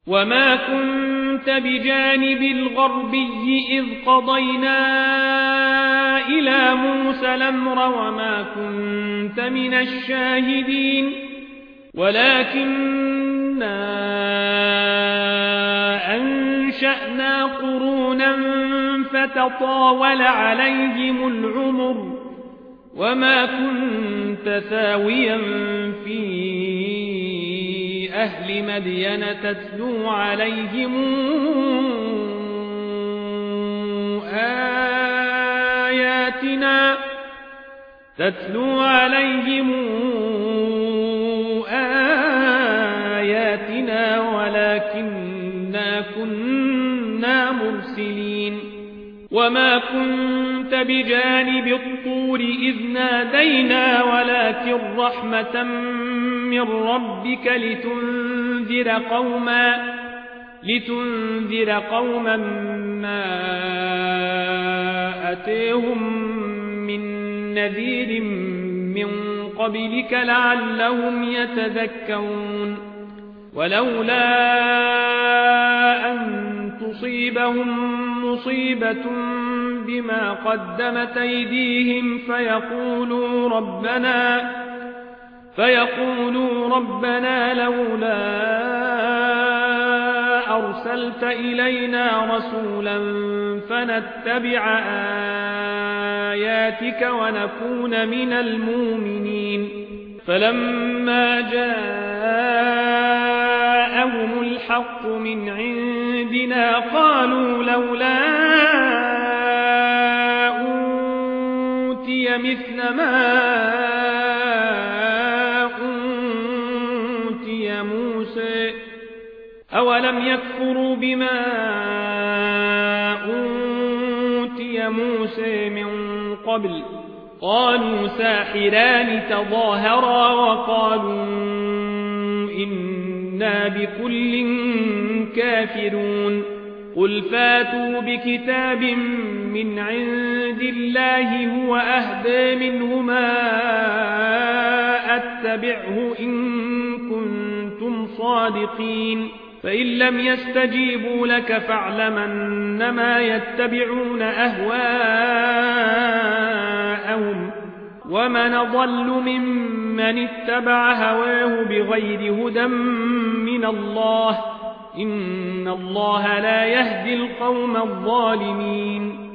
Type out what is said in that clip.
وما كنت بجانب الغربي إذ قضينا إلى موسى الأمر وما كنت من الشاهدين ولكننا أنشأنا قرونا فتطاول عليهم العمر وما كنت ثاويا في أهل مدين تتلو عليهم آياتنا ولكننا كنا مرسلين وما كنت بجانب الطور إذ نادينا ولكن رحمة من ربك لتنذر قوما ما أتيهم من نذير من قبلك لعلهم يتذكرون ولولا أن تصيبهم مصيبة بما قدمت أيديهم فيقولوا ربنا لولا أرسلت إلينا رسولا فنتبع آياتك ونكون من المؤمنين فلما جاءهم الحق من عندنا قالوا لولا أوتي مثل ما أوتي موسى أولم يكفروا بما أوتي موسى من قبل قالوا ساحران تظاهرا وقالوا إنا بكل كافرون قل فاتوا بكتاب من عند الله هو أهدى منهما أتبعه إن كنتم صادقين فإن لم يستجيبوا لك فاعلم أنما يتبعون أهواءهم ومن ضل ممن اتبع هواه بغير هدى من الله إن الله لا يهدي القوم الظالمين